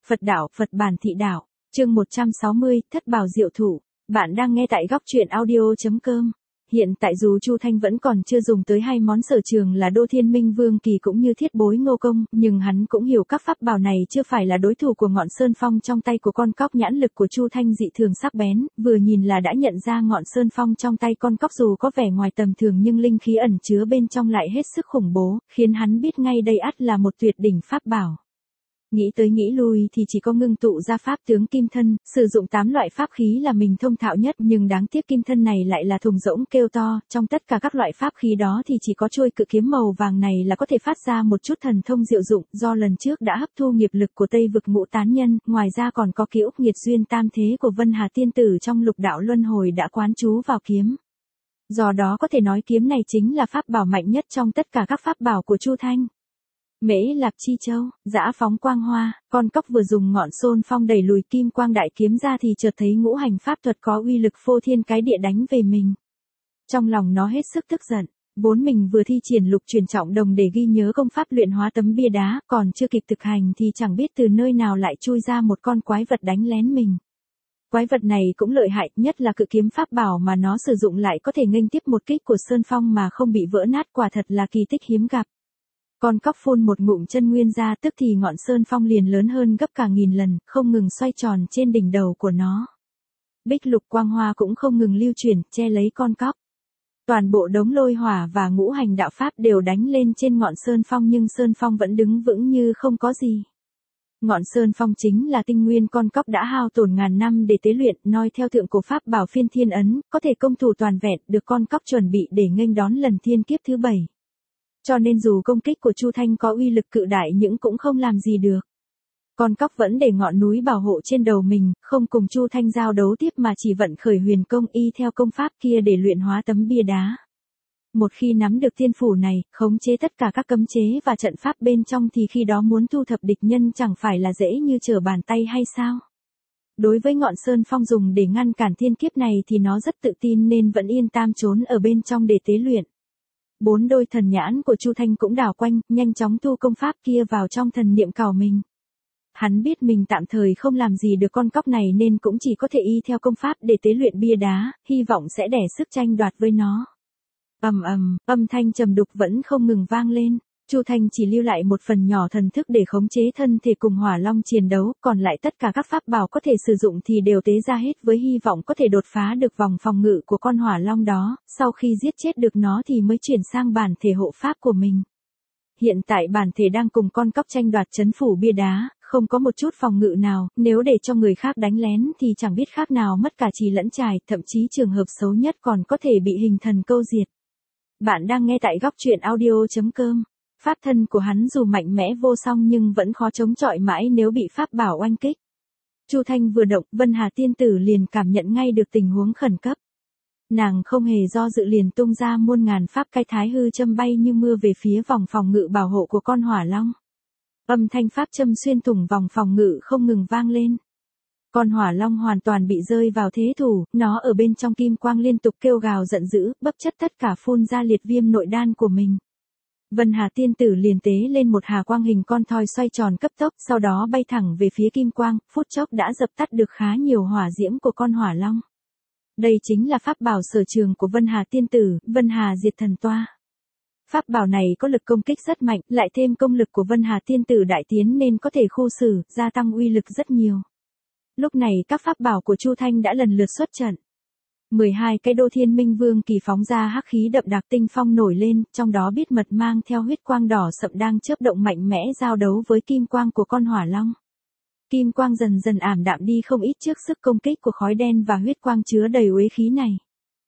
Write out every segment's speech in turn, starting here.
Phật đạo, Phật bản thị đạo. Chương 160, Thất bảo diệu thủ. Bạn đang nghe tại góc truyện audio.com. Hiện tại dù Chu Thanh vẫn còn chưa dùng tới hai món sở trường là Đô Thiên Minh Vương Kỳ cũng như Thiết Bối Ngô Công, nhưng hắn cũng hiểu các pháp bảo này chưa phải là đối thủ của Ngọn Sơn Phong trong tay của con cóc. Nhãn lực của Chu Thanh dị thường sắc bén, vừa nhìn là đã nhận ra Ngọn Sơn Phong trong tay con cóc dù có vẻ ngoài tầm thường nhưng linh khí ẩn chứa bên trong lại hết sức khủng bố, khiến hắn biết ngay đây ắt là một tuyệt đỉnh pháp bảo. Nghĩ tới nghĩ lui thì chỉ có ngưng tụ ra pháp tướng kim thân, sử dụng 8 loại pháp khí là mình thông thạo nhất, nhưng đáng tiếc kim thân này lại là thùng rỗng kêu to, trong tất cả các loại pháp khí đó thì chỉ có chuôi cự kiếm màu vàng này là có thể phát ra một chút thần thông diệu dụng, do lần trước đã hấp thu nghiệp lực của Tây vực Ngũ Tán Nhân, ngoài ra còn có ký ức nghiệt duyên tam thế của Vân Hà Tiên Tử trong Lục Đạo Luân Hồi đã quán trú vào kiếm. Do đó có thể nói kiếm này chính là pháp bảo mạnh nhất trong tất cả các pháp bảo của Chu Thanh. Mễ Lạc Chi Châu, dã phóng quang hoa, con cóc vừa dùng Ngọn Sơn Phong đẩy lùi kim quang đại kiếm ra thì chợt thấy ngũ hành pháp thuật có uy lực phô thiên cái địa đánh về mình. Trong lòng nó hết sức tức giận, vốn mình vừa thi triển lục truyền trọng đồng để ghi nhớ công pháp luyện hóa tấm bia đá, còn chưa kịp thực hành thì chẳng biết từ nơi nào lại chui ra một con quái vật đánh lén mình. Quái vật này cũng lợi hại, nhất là cự kiếm pháp bảo mà nó sử dụng lại có thể nghênh tiếp một kích của Sơn Phong mà không bị vỡ nát, quả thật là kỳ tích hiếm gặp. Con cóc phun một ngụm chân nguyên ra tức thì Ngọn Sơn Phong liền lớn hơn gấp cả nghìn lần, không ngừng xoay tròn trên đỉnh đầu của nó. Bích lục quang hoa cũng không ngừng lưu chuyển, che lấy con cóc. Toàn bộ đống lôi hỏa và ngũ hành đạo pháp đều đánh lên trên Ngọn Sơn Phong nhưng Sơn Phong vẫn đứng vững như không có gì. Ngọn Sơn Phong chính là tinh nguyên con cóc đã hao tổn ngàn năm để tế luyện, noi theo thượng cổ pháp bảo Phiên Thiên Ấn, có thể công thủ toàn vẹn, được con cóc chuẩn bị để nghênh đón lần thiên kiếp thứ 7. Cho nên dù công kích của Chu Thanh có uy lực cự đại nhưng cũng không làm gì được. Con cóc vẫn để ngọn núi bảo hộ trên đầu mình, không cùng Chu Thanh giao đấu tiếp mà chỉ vận khởi huyền công y theo công pháp kia để luyện hóa tấm bia đá. Một khi nắm được thiên phủ này, khống chế tất cả các cấm chế và trận pháp bên trong thì khi đó muốn thu thập địch nhân chẳng phải là dễ như trở bàn tay hay sao? Đối với Ngọn Sơn Phong dùng để ngăn cản thiên kiếp này thì nó rất tự tin nên vẫn yên tam trốn ở bên trong để tế luyện. 4 đôi thần nhãn của Chu Thanh cũng đảo quanh, nhanh chóng thu công pháp kia vào trong thần niệm cào mình. Hắn biết mình tạm thời không làm gì được con cóc này nên cũng chỉ có thể y theo công pháp để tế luyện bia đá, hy vọng sẽ đẻ sức tranh đoạt với nó. Ầm ầm, âm thanh trầm đục vẫn không ngừng vang lên. Chu Thanh chỉ lưu lại một phần nhỏ thần thức để khống chế thân thể cùng Hỏa Long chiến đấu, còn lại tất cả các pháp bảo có thể sử dụng thì đều tế ra hết với hy vọng có thể đột phá được vòng phòng ngự của con Hỏa Long đó, sau khi giết chết được nó thì mới chuyển sang bản thể hộ pháp của mình. Hiện tại bản thể đang cùng con cóc tranh đoạt trấn phủ bia đá, không có một chút phòng ngự nào, nếu để cho người khác đánh lén thì chẳng biết khác nào mất cả trì lẫn trài, thậm chí trường hợp xấu nhất còn có thể bị hình thần câu diệt. Bạn đang nghe tại góc truyện audio.com. Pháp thân của hắn dù mạnh mẽ vô song nhưng vẫn khó chống chọi mãi nếu bị pháp bảo oanh kích. Chu Thanh vừa động, Vân Hà Tiên Tử liền cảm nhận ngay được tình huống khẩn cấp. Nàng không hề do dự liền tung ra muôn ngàn pháp cái thái hư châm bay như mưa về phía vòng phòng ngự bảo hộ của con Hỏa Long. Âm thanh pháp châm xuyên thủng vòng phòng ngự không ngừng vang lên. Con Hỏa Long hoàn toàn bị rơi vào thế thủ, nó ở bên trong kim quang liên tục kêu gào giận dữ, bấp chất tất cả phun ra liệt viêm nội đan của mình. Vân Hà Tiên Tử liền tế lên một hà quang hình con thoi xoay tròn cấp tốc, sau đó bay thẳng về phía kim quang, phút chốc đã dập tắt được khá nhiều hỏa diễm của con Hỏa Long. Đây chính là pháp bảo sở trường của Vân Hà Tiên Tử, Vân Hà Diệt Thần Toa. Pháp bảo này có lực công kích rất mạnh, lại thêm công lực của Vân Hà Tiên Tử đại tiến nên có thể khu xử, gia tăng uy lực rất nhiều. Lúc này các pháp bảo của Chu Thanh đã lần lượt xuất trận. 12 cái Đô Thiên Minh Vương Kỳ phóng ra hắc khí đậm đặc tinh phong nổi lên, trong đó biết mật mang theo huyết quang đỏ sậm đang chớp động mạnh mẽ giao đấu với kim quang của con Hỏa Long. Kim quang dần dần ảm đạm đi không ít trước sức công kích của khói đen và huyết quang chứa đầy uế khí này.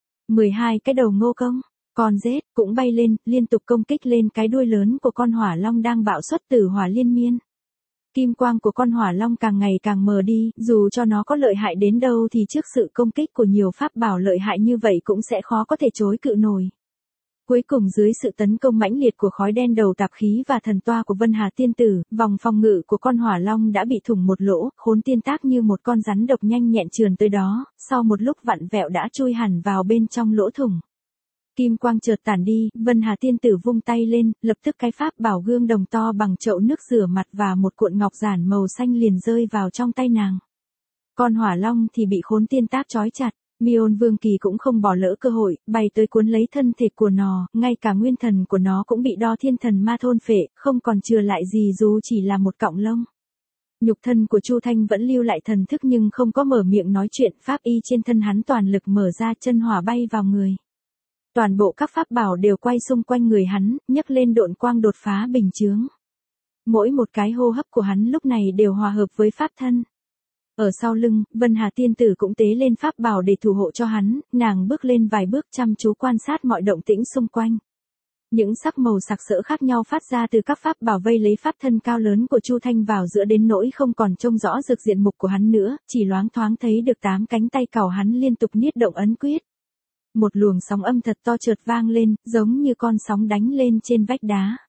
12 cái đầu Ngô Công, con rết cũng bay lên, liên tục công kích lên cái đuôi lớn của con Hỏa Long đang bạo xuất tử hỏa liên miên. Kim quang của con Hỏa Long càng ngày càng mờ đi, dù cho nó có lợi hại đến đâu thì trước sự công kích của nhiều pháp bảo lợi hại như vậy cũng sẽ khó có thể chối cự nổi. Cuối cùng dưới sự tấn công mãnh liệt của khói đen đầu tạp khí và thần toa của Vân Hà Tiên Tử, vòng phòng ngự của con Hỏa Long đã bị thủng một lỗ, Khốn Tiên Tác như một con rắn độc nhanh nhẹn trườn tới đó, sau một lúc vặn vẹo đã chui hẳn vào bên trong lỗ thủng. Kim quang chợt tản đi, Vân Hà tiên tử vung tay lên, lập tức cái pháp bảo gương đồng to bằng chậu nước rửa mặt và một cuộn ngọc giản màu xanh liền rơi vào trong tay nàng. Con hỏa long thì bị khốn tiên tác trói chặt, Miôn Vương Kỳ cũng không bỏ lỡ cơ hội, bay tới cuốn lấy thân thể của nó, ngay cả nguyên thần của nó cũng bị Đo Thiên Thần Ma thôn phệ, không còn chừa lại gì dù chỉ là một cọng lông. Nhục thân của Chu Thanh vẫn lưu lại thần thức nhưng không có mở miệng nói chuyện, pháp y trên thân hắn toàn lực mở ra, chân hỏa bay vào người. Toàn bộ các pháp bảo đều quay xung quanh người hắn, nhấc lên độn quang đột phá bình chướng. Mỗi một cái hô hấp của hắn lúc này đều hòa hợp với pháp thân. Ở sau lưng, Vân Hà tiên tử cũng tế lên pháp bảo để thủ hộ cho hắn, nàng bước lên vài bước chăm chú quan sát mọi động tĩnh xung quanh. Những sắc màu sặc sỡ khác nhau phát ra từ các pháp bảo vây lấy pháp thân cao lớn của Chu Thanh vào giữa đến nỗi không còn trông rõ rực diện mục của hắn nữa, chỉ loáng thoáng thấy được 8 cánh tay cào hắn liên tục niết động ấn quyết. Một luồng sóng âm thật to chợt vang lên, giống như con sóng đánh lên trên vách đá.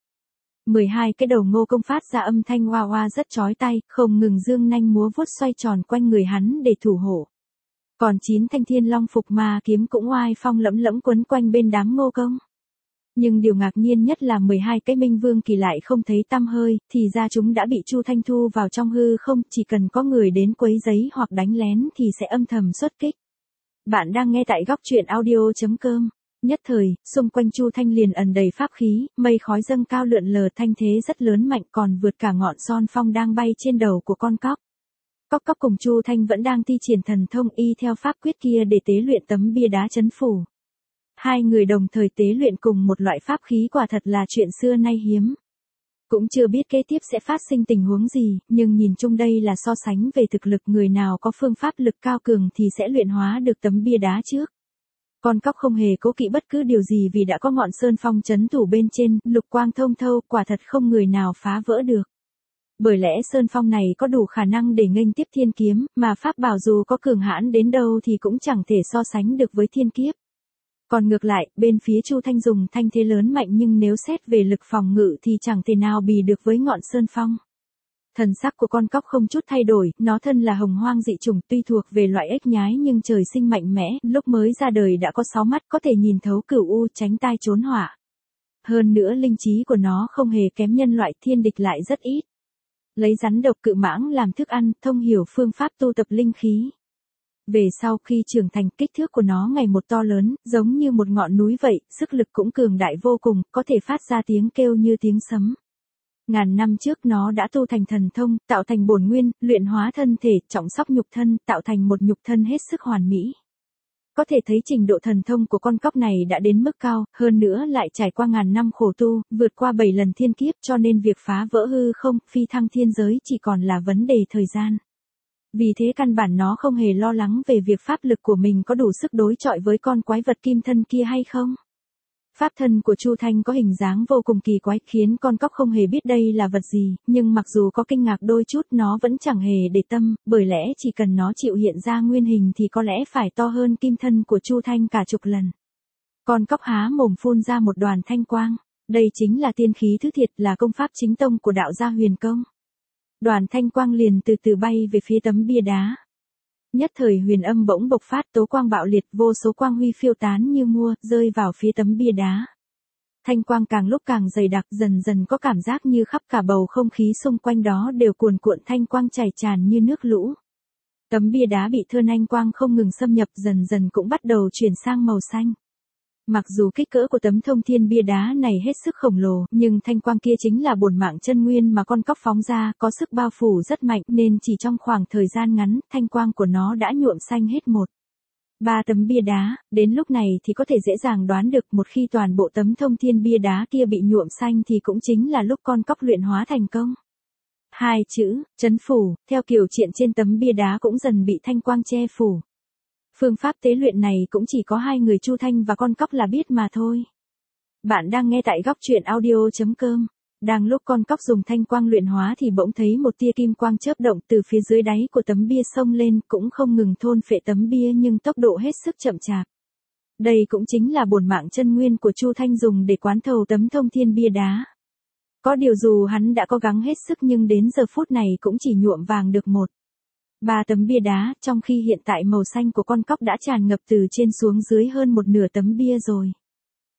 12 cái đầu ngô công phát ra âm thanh oa oa rất chói tai, không ngừng dương nanh múa vuốt xoay tròn quanh người hắn để thủ hộ. Còn 9 thanh thiên long phục ma kiếm cũng oai phong lẫm lẫm quấn quanh bên đám ngô công. Nhưng điều ngạc nhiên nhất là 12 cái minh vương kỳ lại không thấy tăm hơi, thì ra chúng đã bị Chu Thanh thu vào trong hư không, chỉ cần có người đến quấy rầy hoặc đánh lén thì sẽ âm thầm xuất kích. Bạn đang nghe tại góc truyện audio.com. Nhất thời, xung quanh Chu Thanh liền ẩn đầy pháp khí, mây khói dâng cao lượn lờ, thanh thế rất lớn mạnh, còn vượt cả ngọn son phong đang bay trên đầu của con cóc. Cóc cóc cùng Chu Thanh vẫn đang thi triển thần thông y theo pháp quyết kia để tế luyện tấm bia đá trấn phủ. Hai người đồng thời tế luyện cùng một loại pháp khí quả thật là chuyện xưa nay hiếm. Cũng chưa biết kế tiếp sẽ phát sinh tình huống gì, nhưng nhìn chung đây là so sánh về thực lực, người nào có phương pháp lực cao cường thì sẽ luyện hóa được tấm bia đá trước. Con cóc không hề cố kỵ bất cứ điều gì vì đã có ngọn sơn phong trấn thủ bên trên, lục quang thông thâu, quả thật không người nào phá vỡ được. Bởi lẽ sơn phong này có đủ khả năng để nghênh tiếp thiên kiếm, mà pháp bảo dù có cường hãn đến đâu thì cũng chẳng thể so sánh được với thiên kiếp. Còn ngược lại, bên phía Chu Thanh dùng thanh thế lớn mạnh nhưng nếu xét về lực phòng ngự thì chẳng thể nào bì được với ngọn sơn phong. Thần sắc của con cóc không chút thay đổi, nó thân là hồng hoang dị chủng, tuy thuộc về loại ếch nhái nhưng trời sinh mạnh mẽ, lúc mới ra đời đã có 6 mắt, có thể nhìn thấu cửu u, tránh tai trốn họa. Hơn nữa linh trí của nó không hề kém nhân loại, thiên địch lại rất ít. Lấy rắn độc cự mãng làm thức ăn, thông hiểu phương pháp tu tập linh khí. Về sau khi trưởng thành, kích thước của nó ngày một to lớn, giống như một ngọn núi vậy, sức lực cũng cường đại vô cùng, có thể phát ra tiếng kêu như tiếng sấm. Ngàn năm trước nó đã tu thành thần thông, tạo thành bổn nguyên, luyện hóa thân thể, trọng sóc nhục thân, tạo thành một nhục thân hết sức hoàn mỹ. Có thể thấy trình độ thần thông của con cóc này đã đến mức cao, hơn nữa lại trải qua ngàn năm khổ tu, vượt qua 7 lần thiên kiếp, cho nên việc phá vỡ hư không, phi thăng thiên giới chỉ còn là vấn đề thời gian. Vì thế căn bản nó không hề lo lắng về việc pháp lực của mình có đủ sức đối chọi với con quái vật kim thân kia hay không. Pháp thân của Chu Thanh có hình dáng vô cùng kỳ quái, khiến con cóc không hề biết đây là vật gì, nhưng mặc dù có kinh ngạc đôi chút nó vẫn chẳng hề để tâm, bởi lẽ chỉ cần nó chịu hiện ra nguyên hình thì có lẽ phải to hơn kim thân của Chu Thanh cả chục lần. Con cóc há mồm phun ra một đoàn thanh quang, đây chính là tiên khí thứ thiệt, là công pháp chính tông của đạo gia Huyền Công. Đoàn thanh quang liền từ từ bay về phía tấm bia đá. Nhất thời huyền âm bỗng bộc phát, tố quang bạo liệt, vô số quang huy phiêu tán như mưa, rơi vào phía tấm bia đá. Thanh quang càng lúc càng dày đặc, dần dần có cảm giác như khắp cả bầu không khí xung quanh đó đều cuồn cuộn thanh quang chảy tràn như nước lũ. Tấm bia đá bị thơn anh quang không ngừng xâm nhập, dần dần cũng bắt đầu chuyển sang màu xanh. Mặc dù kích cỡ của tấm thông thiên bia đá này hết sức khổng lồ, nhưng thanh quang kia chính là bổn mạng chân nguyên mà con cóc phóng ra, có sức bao phủ rất mạnh nên chỉ trong khoảng thời gian ngắn, thanh quang của nó đã nhuộm xanh hết 1/3 tấm bia đá. Đến lúc này thì có thể dễ dàng đoán được, một khi toàn bộ tấm thông thiên bia đá kia bị nhuộm xanh thì cũng chính là lúc con cóc luyện hóa thành công. 2 chữ, trấn phủ, theo kiểu triện trên tấm bia đá cũng dần bị thanh quang che phủ. Phương pháp tế luyện này cũng chỉ có hai người Chu Thanh và con cóc là biết mà thôi. Bạn đang nghe tại góc truyện audio.com. Đang lúc con cóc dùng thanh quang luyện hóa thì bỗng thấy một tia kim quang chớp động từ phía dưới đáy của tấm bia xông lên, cũng không ngừng thôn phệ tấm bia nhưng tốc độ hết sức chậm chạp. Đây cũng chính là bổn mạng chân nguyên của Chu Thanh dùng để quán thầu tấm thông thiên bia đá. Có điều dù hắn đã cố gắng hết sức nhưng đến giờ phút này cũng chỉ nhuộm vàng được 1/3 tấm bia đá, trong khi hiện tại màu xanh của con cóc đã tràn ngập từ trên xuống dưới hơn một nửa tấm bia rồi.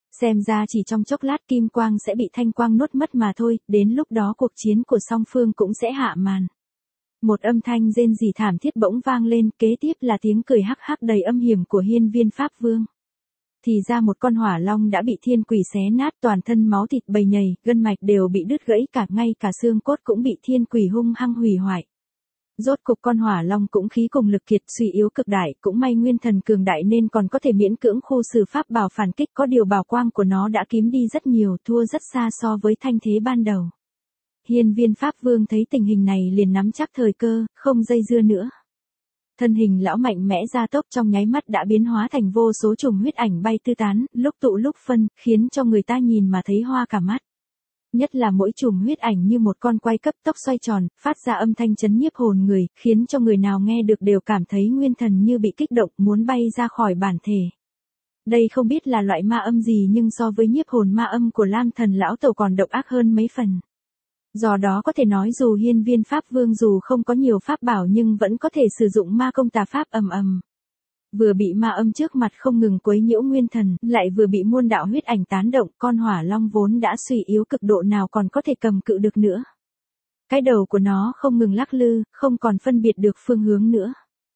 Xem ra chỉ trong chốc lát kim quang sẽ bị thanh quang nuốt mất mà thôi, đến lúc đó cuộc chiến của song phương cũng sẽ hạ màn. Một âm thanh rên rỉ thảm thiết bỗng vang lên, kế tiếp là tiếng cười hắc hắc đầy âm hiểm của Hiên Viên Pháp Vương. Thì ra một con hỏa long đã bị thiên quỷ xé nát, toàn thân máu thịt bầy nhầy, gân mạch đều bị đứt gãy, cả ngay cả xương cốt cũng bị thiên quỷ hung hăng hủy hoại. Rốt cục con hỏa long cũng khí cùng lực kiệt, suy yếu cực đại, cũng may nguyên thần cường đại nên còn có thể miễn cưỡng khu xử pháp bảo phản kích, có điều bảo quang của nó đã kém đi rất nhiều, thua rất xa so với thanh thế ban đầu. Hiên Viên Pháp Vương thấy tình hình này liền nắm chắc thời cơ, không dây dưa nữa. Thân hình lão mạnh mẽ gia tốc trong nháy mắt đã biến hóa thành vô số chùm huyết ảnh bay tứ tán, lúc tụ lúc phân, khiến cho người ta nhìn mà thấy hoa cả mắt. Nhất là mỗi chùm huyết ảnh như một con quay cấp tốc xoay tròn, phát ra âm thanh chấn nhiếp hồn người, khiến cho người nào nghe được đều cảm thấy nguyên thần như bị kích động, muốn bay ra khỏi bản thể. Đây không biết là loại ma âm gì nhưng so với nhiếp hồn ma âm của Lam Thần lão tổ còn độc ác hơn mấy phần. Do đó có thể nói dù Hiên Viên Pháp Vương dù không có nhiều pháp bảo nhưng vẫn có thể sử dụng ma công tà pháp ầm ầm. Vừa bị ma âm trước mặt không ngừng quấy nhiễu nguyên thần, lại vừa bị muôn đạo huyết ảnh tán động, con hỏa long vốn đã suy yếu cực độ nào còn có thể cầm cự được nữa. Cái đầu của nó không ngừng lắc lư, không còn phân biệt được phương hướng nữa.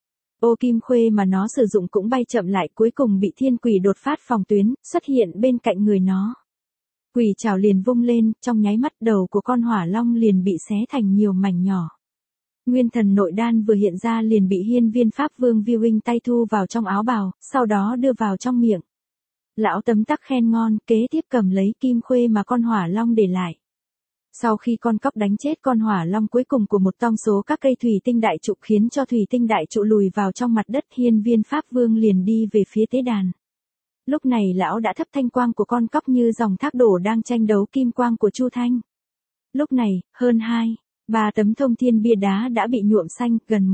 Ô kim khuê mà nó sử dụng cũng bay chậm lại, cuối cùng bị thiên quỷ đột phát phòng tuyến, xuất hiện bên cạnh người nó. Quỷ trảo liền vung lên, trong nháy mắt đầu của con hỏa long liền bị xé thành nhiều mảnh nhỏ. Nguyên thần nội đan vừa hiện ra liền bị Hiên Viên Pháp Vương Viewing tay thu vào trong áo bào, sau đó đưa vào trong miệng. Lão tấm tắc khen ngon, kế tiếp cầm lấy kim khuê mà con hỏa long để lại. Sau khi con cóc đánh chết con hỏa long cuối cùng của một tông số các cây thủy tinh đại trụ khiến cho thủy tinh đại trụ lùi vào trong mặt đất, Hiên Viên Pháp Vương liền đi về phía tế đàn. Lúc này lão đã thắp thanh quang của con cóc như dòng thác đổ đang tranh đấu kim quang của Chu Thanh. Lúc này, hơn 2-3 tấm thông thiên bia đá đã bị nhuộm xanh, gần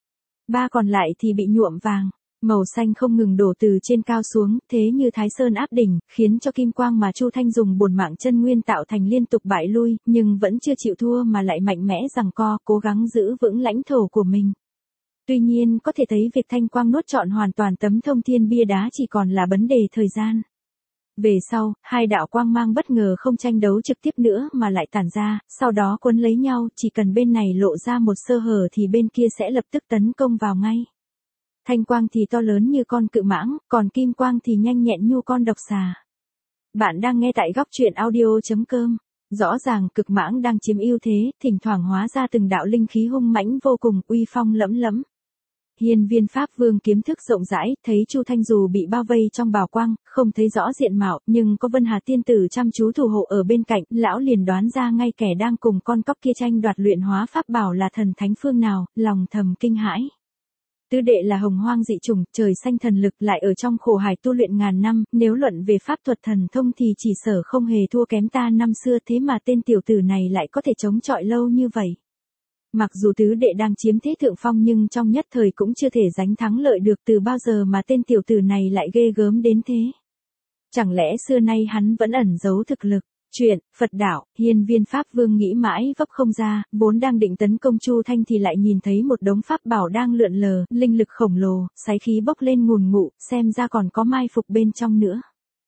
1-3 còn lại thì bị nhuộm vàng. Màu xanh không ngừng đổ từ trên cao xuống, thế như Thái Sơn áp đỉnh, khiến cho kim quang mà Chu Thanh dùng bổn mạng chân nguyên tạo thành liên tục bại lui, nhưng vẫn chưa chịu thua mà lại mạnh mẽ giằng co, cố gắng giữ vững lãnh thổ của mình. Tuy nhiên có thể thấy việc thanh quang nuốt trọn hoàn toàn tấm thông thiên bia đá chỉ còn là vấn đề thời gian. Về sau, hai đạo quang mang bất ngờ không tranh đấu trực tiếp nữa mà lại tản ra, sau đó quấn lấy nhau, chỉ cần bên này lộ ra một sơ hở thì bên kia sẽ lập tức tấn công vào ngay. Thanh quang thì to lớn như con cự mãng, còn kim quang thì nhanh nhẹn như con độc xà. Bạn đang nghe tại góc truyện audio.com. Rõ ràng cực mãng đang chiếm ưu thế, thỉnh thoảng hóa ra từng đạo linh khí hung mãnh vô cùng, uy phong lẫm lẫm. Hiên Viên Pháp Vương kiếm thức rộng rãi, thấy Chu Thanh dù bị bao vây trong bảo quang, không thấy rõ diện mạo, nhưng có Vân Hà tiên tử chăm chú thủ hộ ở bên cạnh, lão liền đoán ra ngay kẻ đang cùng con cóc kia tranh đoạt luyện hóa pháp bảo là thần thánh phương nào, lòng thầm kinh hãi. Tứ đệ là hồng hoang dị chủng, trời xanh thần lực, lại ở trong khổ hải tu luyện ngàn năm, nếu luận về pháp thuật thần thông thì chỉ sở không hề thua kém ta năm xưa, thế mà tên tiểu tử này lại có thể chống chọi lâu như vậy. Mặc dù tứ đệ đang chiếm thế thượng phong nhưng trong nhất thời cũng chưa thể giành thắng lợi được, từ bao giờ mà tên tiểu tử này lại ghê gớm đến thế. Chẳng lẽ xưa nay hắn vẫn ẩn giấu thực lực? Chuyện, Phật đạo, Hiên Viên Pháp Vương nghĩ mãi vấp không ra, vốn đang định tấn công Chu Thanh thì lại nhìn thấy một đống pháp bảo đang lượn lờ, linh lực khổng lồ, sái khí bốc lên ngùn ngụ, xem ra còn có mai phục bên trong nữa.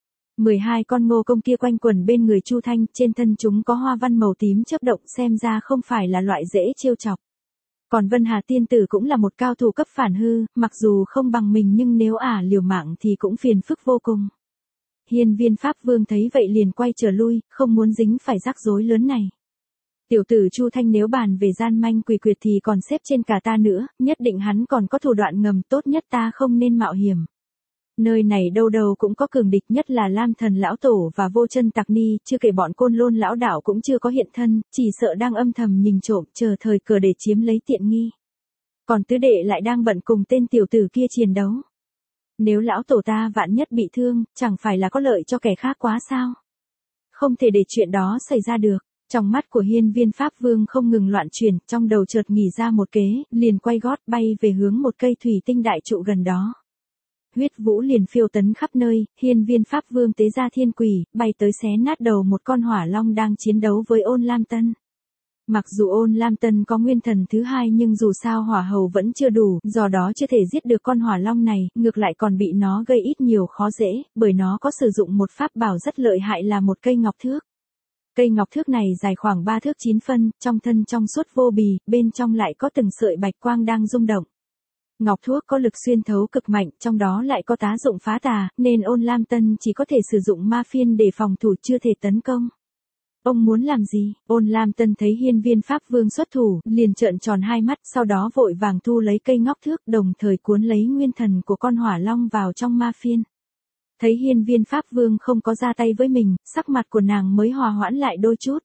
12 con ngô công kia quanh quẩn bên người Chu Thanh, trên thân chúng có hoa văn màu tím chớp động, xem ra không phải là loại dễ trêu chọc. Còn Vân Hà tiên tử cũng là một cao thủ cấp phản hư, mặc dù không bằng mình nhưng nếu liều mạng thì cũng phiền phức vô cùng. Hiên Viên Pháp Vương thấy vậy liền quay trở lui, không muốn dính phải rắc rối lớn này. Tiểu tử Chu Thanh nếu bàn về gian manh quỷ quyệt thì còn xếp trên cả ta nữa, nhất định hắn còn có thủ đoạn ngầm, tốt nhất ta không nên mạo hiểm. Nơi này đâu đâu cũng có cường địch, nhất là Lam Thần lão tổ và Vô Chân Tặc Ni, chưa kể bọn Côn Lôn lão đạo cũng chưa có hiện thân, chỉ sợ đang âm thầm nhìn trộm, chờ thời cơ để chiếm lấy tiện nghi. Còn tứ đệ lại đang bận cùng tên tiểu tử kia chiến đấu. Nếu lão tổ ta vạn nhất bị thương, chẳng phải là có lợi cho kẻ khác quá sao? Không thể để chuyện đó xảy ra được. Trong mắt của Hiên Viên Pháp Vương không ngừng loạn chuyển, trong đầu chợt nghĩ ra một kế, liền quay gót bay về hướng một cây thủy tinh đại trụ gần đó. Huyết vũ liền phiêu tấn khắp nơi, Hiên Viên Pháp Vương tế ra thiên quỷ, bay tới xé nát đầu một con hỏa long đang chiến đấu với Ôn Lam Tân. Mặc dù Ôn Lam Tân có nguyên thần thứ hai nhưng dù sao hỏa hầu vẫn chưa đủ, do đó chưa thể giết được con hỏa long này, ngược lại còn bị nó gây ít nhiều khó dễ, bởi nó có sử dụng một pháp bảo rất lợi hại là một cây ngọc thước. Cây ngọc thước này dài khoảng 3 thước 9 phân, trong thân trong suốt vô bì, bên trong lại có từng sợi bạch quang đang rung động. Ngọc thuốc có lực xuyên thấu cực mạnh, trong đó lại có tác dụng phá tà, nên Ôn Lam Tân chỉ có thể sử dụng ma phiên để phòng thủ chưa thể tấn công. Ông muốn làm gì? Ôn Lam Tân thấy Hiên Viên Pháp Vương xuất thủ, liền trợn tròn hai mắt, sau đó vội vàng thu lấy cây ngọc thước, đồng thời cuốn lấy nguyên thần của con hỏa long vào trong ma phiên. Thấy Hiên Viên Pháp Vương không có ra tay với mình, sắc mặt của nàng mới hòa hoãn lại đôi chút.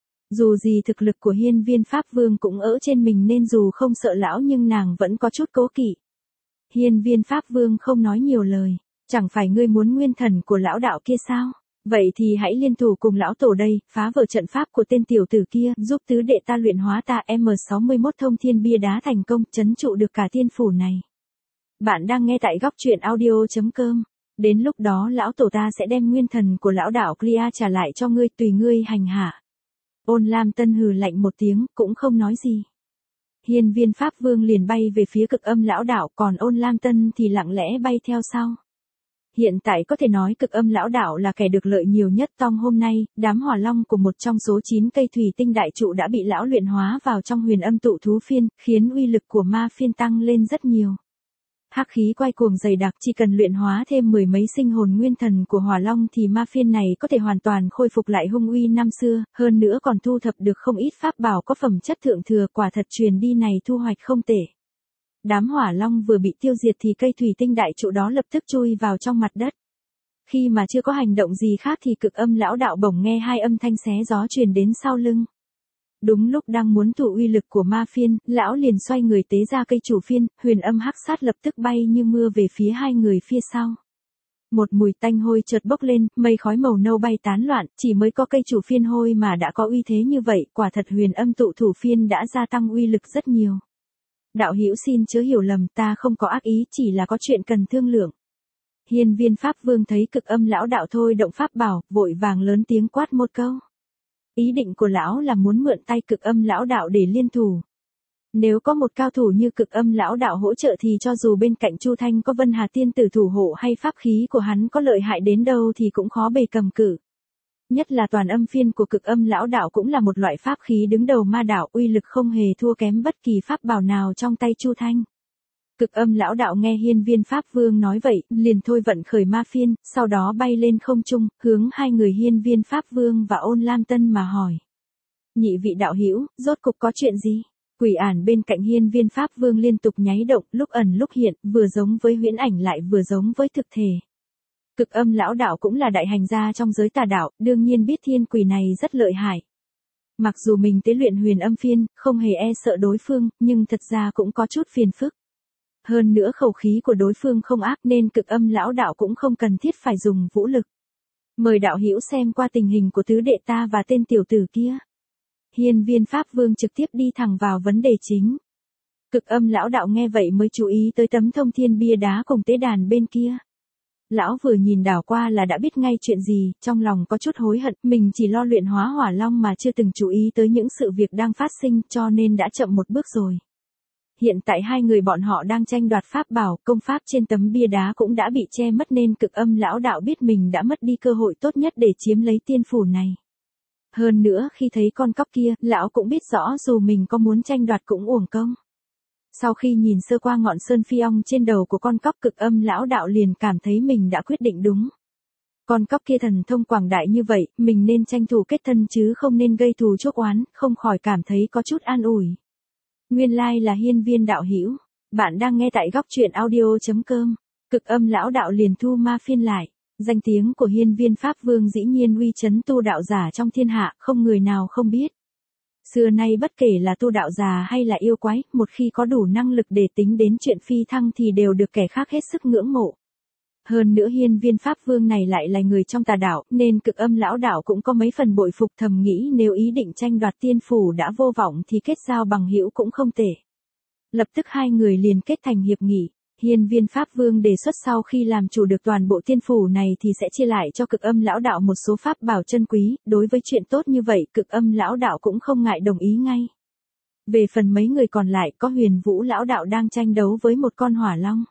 Dù gì thực lực của Hiên Viên Pháp Vương cũng ở trên mình nên dù không sợ lão nhưng nàng vẫn có chút cố kỵ. Hiên Viên Pháp Vương không nói nhiều lời, chẳng phải ngươi muốn nguyên thần của lão đạo kia sao? Vậy thì hãy liên thủ cùng lão tổ đây, phá vỡ trận pháp của tên tiểu tử kia, giúp tứ đệ ta luyện hóa ta M61 thông thiên bia đá thành công, trấn trụ được cả tiên phủ này. Bạn đang nghe tại góc truyện audio.com. Đến lúc đó lão tổ ta sẽ đem nguyên thần của lão đạo Clear trả lại cho ngươi, tùy ngươi hành hạ. Ôn Lam Tân hừ lạnh một tiếng, cũng không nói gì. Hiên Viên Pháp Vương liền bay về phía Cực Âm lão đạo, còn Ôn Lam Tân thì lặng lẽ bay theo sau. Hiện tại có thể nói Cực Âm lão đạo là kẻ được lợi nhiều nhất. Trong hôm nay, đám hỏa long của một trong số 9 cây thủy tinh đại trụ đã bị lão luyện hóa vào trong huyền âm tụ thú phiên, khiến uy lực của ma phiên tăng lên rất nhiều. Hắc khí quay cuồng dày đặc, chỉ cần luyện hóa thêm 10 mấy sinh hồn nguyên thần của hỏa long thì ma phiên này có thể hoàn toàn khôi phục lại hung uy năm xưa, hơn nữa còn thu thập được không ít pháp bảo có phẩm chất thượng thừa, quả thật truyền đi này thu hoạch không tệ. Đám hỏa long vừa bị tiêu diệt thì cây thủy tinh đại trụ đó lập tức chui vào trong mặt đất. Khi mà chưa có hành động gì khác thì Cực Âm lão đạo bỗng nghe hai âm thanh xé gió truyền đến sau lưng. Đúng lúc đang muốn thụ uy lực của ma phiên, lão liền xoay người tế ra cây chủ phiên, huyền âm hắc sát lập tức bay như mưa về phía hai người phía sau. Một mùi tanh hôi chợt bốc lên, mây khói màu nâu bay tán loạn, chỉ mới có cây chủ phiên hôi mà đã có uy thế như vậy, quả thật huyền âm tụ thủ phiên đã gia tăng uy lực rất nhiều. Đạo hữu xin chớ hiểu lầm, ta không có ác ý, chỉ là có chuyện cần thương lượng. Hiên Viên Pháp Vương thấy Cực Âm lão đạo thôi động pháp bảo, vội vàng lớn tiếng quát một câu. Ý định của lão là muốn mượn tay Cực Âm lão đạo để liên thủ. Nếu có một cao thủ như Cực Âm lão đạo hỗ trợ thì cho dù bên cạnh Chu Thanh có Vân Hà tiên tử thủ hộ hay pháp khí của hắn có lợi hại đến đâu thì cũng khó bề cầm cự. Nhất là toàn âm phiên của Cực Âm lão đạo cũng là một loại pháp khí đứng đầu ma đạo, uy lực không hề thua kém bất kỳ pháp bảo nào trong tay Chu Thanh. Cực Âm lão đạo nghe Hiên Viên Pháp Vương nói vậy, liền thôi vận khởi ma phiên, sau đó bay lên không trung, hướng hai người Hiên Viên Pháp Vương và Ôn Lam Tân mà hỏi. Nhị vị đạo hữu, rốt cục có chuyện gì? Quỷ ản bên cạnh Hiên Viên Pháp Vương liên tục nháy động, lúc ẩn lúc hiện, vừa giống với huyễn ảnh lại vừa giống với thực thể. Cực Âm lão đạo cũng là đại hành gia trong giới tà đạo, đương nhiên biết thiên quỷ này rất lợi hại. Mặc dù mình tế luyện huyền âm phiên, không hề e sợ đối phương, nhưng thật ra cũng có chút phiền phức. Hơn nữa khẩu khí của đối phương không ác nên Cực Âm lão đạo cũng không cần thiết phải dùng vũ lực. Mời đạo hữu xem qua tình hình của tứ đệ ta và tên tiểu tử kia. Hiên Viên Pháp Vương trực tiếp đi thẳng vào vấn đề chính. Cực Âm lão đạo nghe vậy mới chú ý tới tấm thông thiên bia đá cùng tế đàn bên kia. Lão vừa nhìn đảo qua là đã biết ngay chuyện gì, trong lòng có chút hối hận, mình chỉ lo luyện hóa hỏa long mà chưa từng chú ý tới những sự việc đang phát sinh cho nên đã chậm một bước rồi. Hiện tại hai người bọn họ đang tranh đoạt pháp bảo, công pháp trên tấm bia đá cũng đã bị che mất nên Cực Âm lão đạo biết mình đã mất đi cơ hội tốt nhất để chiếm lấy tiên phủ này. Hơn nữa khi thấy con cóc kia, lão cũng biết rõ dù mình có muốn tranh đoạt cũng uổng công. Sau khi nhìn sơ qua ngọn sơn phi ong trên đầu của con cóc, Cực Âm lão đạo liền cảm thấy mình đã quyết định đúng. Con cóc kia thần thông quảng đại như vậy, mình nên tranh thủ kết thân chứ không nên gây thù chuốc oán, không khỏi cảm thấy có chút an ủi. Nguyên lai là Hiên Viên đạo hữu, bạn đang nghe tại góc truyện audio.com. Cực Âm lão đạo liền thu ma phiên lại. Danh tiếng của Hiên Viên Pháp Vương dĩ nhiên uy chấn tu đạo giả trong thiên hạ, không người nào không biết. Xưa nay bất kể là tu đạo già hay là yêu quái, một khi có đủ năng lực để tính đến chuyện phi thăng thì đều được kẻ khác hết sức ngưỡng mộ. Hơn nữa Hiên Viên Pháp Vương này lại là người trong tà đạo, nên Cực Âm lão đạo cũng có mấy phần bội phục, thầm nghĩ nếu ý định tranh đoạt tiên phủ đã vô vọng thì kết giao bằng hữu cũng không tệ. Lập tức hai người liền kết thành hiệp nghị. Hiên Viên Pháp Vương đề xuất sau khi làm chủ được toàn bộ tiên phủ này thì sẽ chia lại cho Cực Âm lão đạo một số pháp bảo chân quý, đối với chuyện tốt như vậy Cực Âm lão đạo cũng không ngại đồng ý ngay. Về phần mấy người còn lại có Huyền Vũ lão đạo đang tranh đấu với một con hỏa long.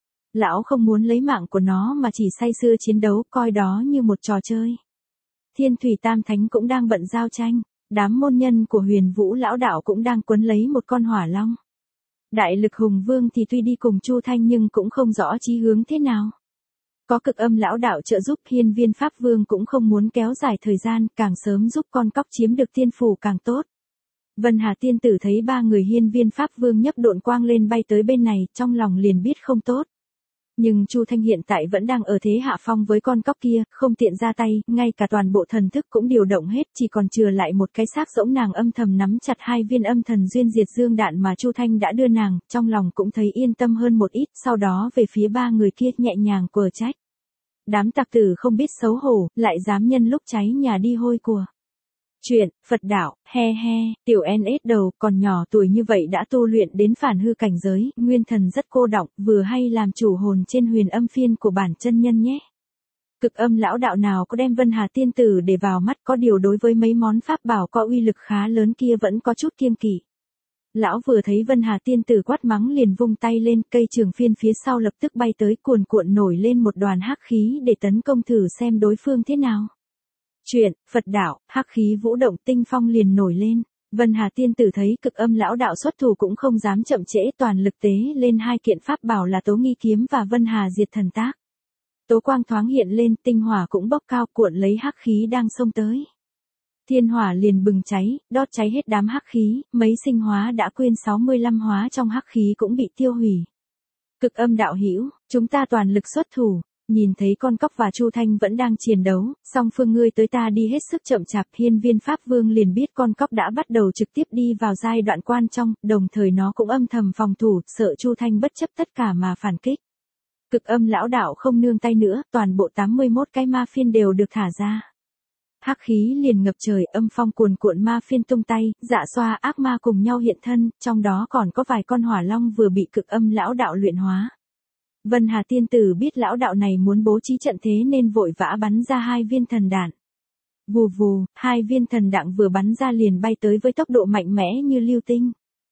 Lão không muốn lấy mạng của nó mà chỉ say sưa chiến đấu, coi đó như một trò chơi. Thiên Thủy Tam Thánh cũng đang bận giao tranh, đám môn nhân của Huyền Vũ lão đạo cũng đang quấn lấy một con hỏa long. Đại Lực Hùng Vương thì tuy đi cùng Chu Thanh nhưng cũng không rõ chí hướng thế nào. Có Cực Âm lão đạo trợ giúp, Hiên Viên Pháp Vương cũng không muốn kéo dài thời gian, càng sớm giúp con cóc chiếm được tiên phủ càng tốt. Vân Hà tiên tử thấy ba người Hiên Viên Pháp Vương nhấp độn quang lên bay tới bên này, trong lòng liền biết không tốt. Nhưng Chu Thanh hiện tại vẫn đang ở thế hạ phong với con cóc kia, không tiện ra tay, ngay cả toàn bộ thần thức cũng điều động hết, chỉ còn chừa lại một cái xác rỗng. Nàng âm thầm nắm chặt hai viên âm thần duyên diệt dương đạn mà Chu Thanh đã đưa nàng, trong lòng cũng thấy yên tâm hơn một ít, sau đó về phía ba người kia nhẹ nhàng quở trách. Đám tặc tử không biết xấu hổ, lại dám nhân lúc cháy nhà đi hôi của. Chuyện, Phật đạo, he he, tiểu NS đầu, còn nhỏ tuổi như vậy đã tu luyện đến phản hư cảnh giới, nguyên thần rất cô đọng, vừa hay làm chủ hồn trên huyền âm phiên của bản chân nhân nhé. Cực Âm lão đạo nào có đem Vân Hà tiên tử để vào mắt, có điều đối với mấy món pháp bảo có uy lực khá lớn kia vẫn có chút kiêng kỵ. Lão vừa thấy Vân Hà tiên tử quát mắng liền vung tay lên, cây trường phiên phía sau lập tức bay tới, cuồn cuộn nổi lên một đoàn hắc khí để tấn công thử xem đối phương thế nào. Chuyện, Phật đạo, hắc khí vũ động, tinh phong liền nổi lên. Vân Hà tiên tử thấy Cực Âm lão đạo xuất thủ cũng không dám chậm trễ, toàn lực tế lên hai kiện pháp bảo là Tố Nghi kiếm và Vân Hà diệt thần tác. Tố quang thoáng hiện lên, tinh hỏa cũng bốc cao cuộn lấy hắc khí đang xông tới. Thiên hỏa liền bừng cháy, đốt cháy hết đám hắc khí, mấy sinh hóa đã quên 65 hóa trong hắc khí cũng bị tiêu hủy. Cực Âm đạo hữu, chúng ta toàn lực xuất thủ. Nhìn thấy con cóc và Chu Thanh vẫn đang chiến đấu, song phương ngươi tới ta đi hết sức chậm chạp, Hiên Viên Pháp Vương liền biết con cóc đã bắt đầu trực tiếp đi vào giai đoạn quan trọng, đồng thời nó cũng âm thầm phòng thủ, sợ Chu Thanh bất chấp tất cả mà phản kích. Cực Âm lão đạo không nương tay nữa, toàn bộ 81 cái ma phiên đều được thả ra. Hắc khí liền ngập trời, âm phong cuồn cuộn, ma phiên tung tay, dạ xoa ác ma cùng nhau hiện thân, trong đó còn có vài con hỏa long vừa bị Cực Âm lão đạo luyện hóa. Vân Hà tiên tử biết lão đạo này muốn bố trí trận thế nên vội vã bắn ra hai viên thần đạn. Vù vù, hai viên thần đạn vừa bắn ra liền bay tới với tốc độ mạnh mẽ như lưu tinh.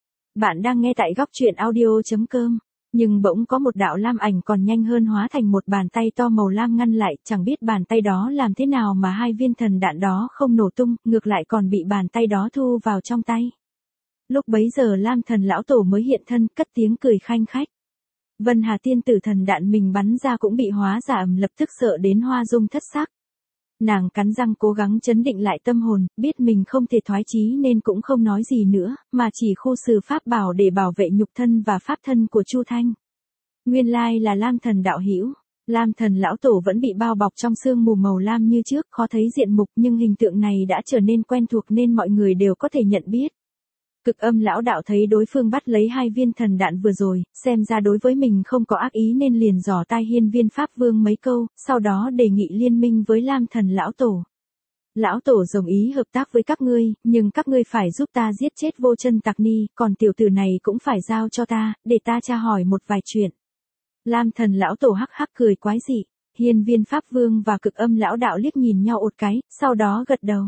Bạn đang nghe tại góc truyện audio.com, nhưng bỗng có một đạo lam ảnh còn nhanh hơn hóa thành một bàn tay to màu lam ngăn lại, chẳng biết bàn tay đó làm thế nào mà hai viên thần đạn đó không nổ tung, ngược lại còn bị bàn tay đó thu vào trong tay. Lúc bấy giờ Lam thần lão tổ mới hiện thân, cất tiếng cười khanh khách. Vân Hà tiên tử thần đạn mình bắn ra cũng bị hóa giả, lập tức sợ đến hoa dung thất sắc. Nàng cắn răng cố gắng chấn định lại tâm hồn, biết mình không thể thoái chí nên cũng không nói gì nữa, mà chỉ khu xử pháp bảo để bảo vệ nhục thân và pháp thân của Chu Thanh. Nguyên lai là Lam thần đạo hữu. Lam thần lão tổ vẫn bị bao bọc trong sương mù màu lam như trước, khó thấy diện mục, nhưng hình tượng này đã trở nên quen thuộc nên mọi người đều có thể nhận biết. Cực Âm lão đạo thấy đối phương bắt lấy hai viên thần đạn vừa rồi, xem ra đối với mình không có ác ý nên liền dò tai Hiên Viên Pháp Vương mấy câu, sau đó đề nghị liên minh với Lam thần lão tổ. Lão tổ đồng ý hợp tác với các ngươi, nhưng các ngươi phải giúp ta giết chết Vô Chân Tặc Ni, còn tiểu tử này cũng phải giao cho ta, để ta tra hỏi một vài chuyện. Lam thần lão tổ hắc hắc cười quái dị, Hiên Viên Pháp Vương và Cực Âm lão đạo liếc nhìn nhau một cái, sau đó gật đầu.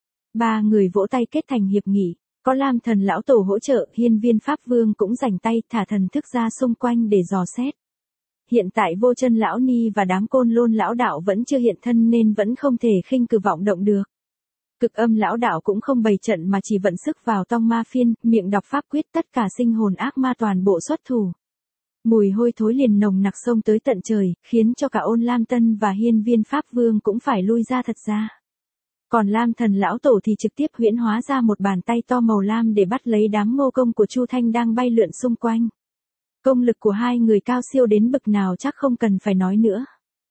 Ba người vỗ tay kết thành hiệp nghị. Có Lam thần lão tổ hỗ trợ, Hiên Viên Pháp Vương cũng rảnh tay thả thần thức ra xung quanh để dò xét. Hiện tại Vô Chân lão ni và đám Côn Lôn lão đạo vẫn chưa hiện thân nên vẫn không thể khinh cử vọng động được. Cực Âm lão đạo cũng không bày trận mà chỉ vận sức vào tong ma phiên, miệng đọc pháp quyết, tất cả sinh hồn ác ma toàn bộ xuất thủ. Mùi hôi thối liền nồng nặc xông tới tận trời, khiến cho cả Ôn Lam Tân và Hiên Viên Pháp Vương cũng phải lui ra thật ra. Còn Lam thần lão tổ thì trực tiếp huyễn hóa ra một bàn tay to màu lam để bắt lấy đám ngô công của Chu Thanh đang bay lượn xung quanh. Công lực của hai người cao siêu đến bậc nào chắc không cần phải nói nữa.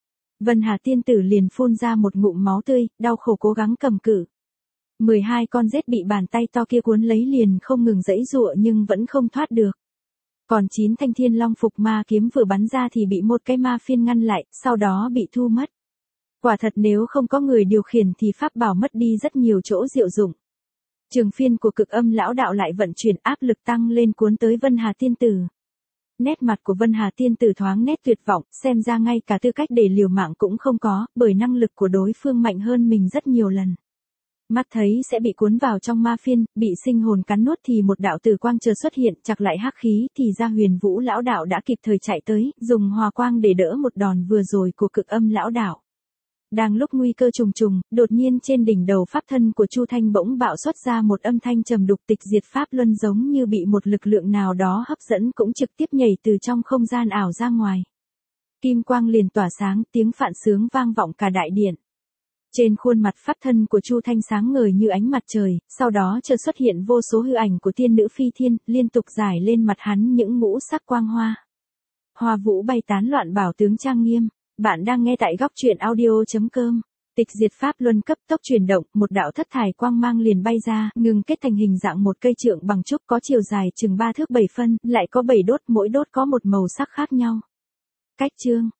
Vân Hà tiên tử liền phun ra một ngụm máu tươi, đau khổ cố gắng cầm cự. 12 con rết bị bàn tay to kia cuốn lấy liền không ngừng giãy giụa nhưng vẫn không thoát được. Còn 9 thanh thiên long phục ma kiếm vừa bắn ra thì bị một cái ma phiên ngăn lại, sau đó bị thu mất. Quả thật nếu không có người điều khiển thì pháp bảo mất đi rất nhiều chỗ diệu dụng. Trường phiên của Cực Âm lão đạo lại vận chuyển áp lực tăng lên cuốn tới Vân Hà tiên tử. Nét mặt của Vân Hà tiên tử thoáng nét tuyệt vọng, xem ra ngay cả tư cách để liều mạng cũng không có, bởi năng lực của đối phương mạnh hơn mình rất nhiều lần. Mắt thấy sẽ bị cuốn vào trong ma phiên, bị sinh hồn cắn nuốt thì một đạo tử quang chợt xuất hiện, chặt lại hắc khí, thì ra Huyền Vũ lão đạo đã kịp thời chạy tới, dùng hòa quang để đỡ một đòn vừa rồi của Cực Âm lão đạo. Đang lúc nguy cơ trùng trùng, đột nhiên trên đỉnh đầu pháp thân của Chu Thanh bỗng bạo xuất ra một âm thanh trầm đục, tịch diệt pháp luân giống như bị một lực lượng nào đó hấp dẫn, cũng trực tiếp nhảy từ trong không gian ảo ra ngoài. Kim quang liền tỏa sáng, tiếng phạn sướng vang vọng cả đại điện. Trên khuôn mặt pháp thân của Chu Thanh sáng ngời như ánh mặt trời, sau đó chợt xuất hiện vô số hư ảnh của tiên nữ phi thiên, liên tục rải lên mặt hắn những ngũ sắc quang hoa. Hoa vũ bay tán loạn, bảo tướng trang nghiêm. Bạn đang nghe tại góc truyện audio.com. Tịch diệt pháp luân cấp tốc chuyển động, một đạo thất thải quang mang liền bay ra, ngừng kết thành hình dạng một cây trượng bằng trúc có chiều dài chừng 3 thước 7 phân, lại có 7 đốt, mỗi đốt có một màu sắc khác nhau. Cách chương